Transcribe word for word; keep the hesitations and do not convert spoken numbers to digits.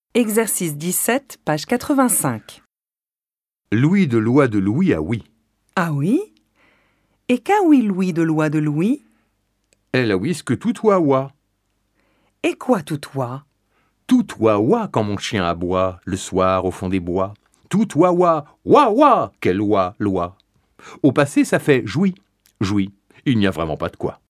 Exercice dix-sept, page quatre-vingt-cinq. Louis de loi de Louis a oui. Ah oui? Et qu'a oui Louis de loi de Louis? Elle a oui ce que tout toi oie. Et quoi tout toi? Tout toi oie quand mon chien aboie, le soir au fond des bois. Tout toi oie, oie oie, quelle oie, loi. Au passé, ça fait jouit, jouit. Il n'y a vraiment pas de quoi.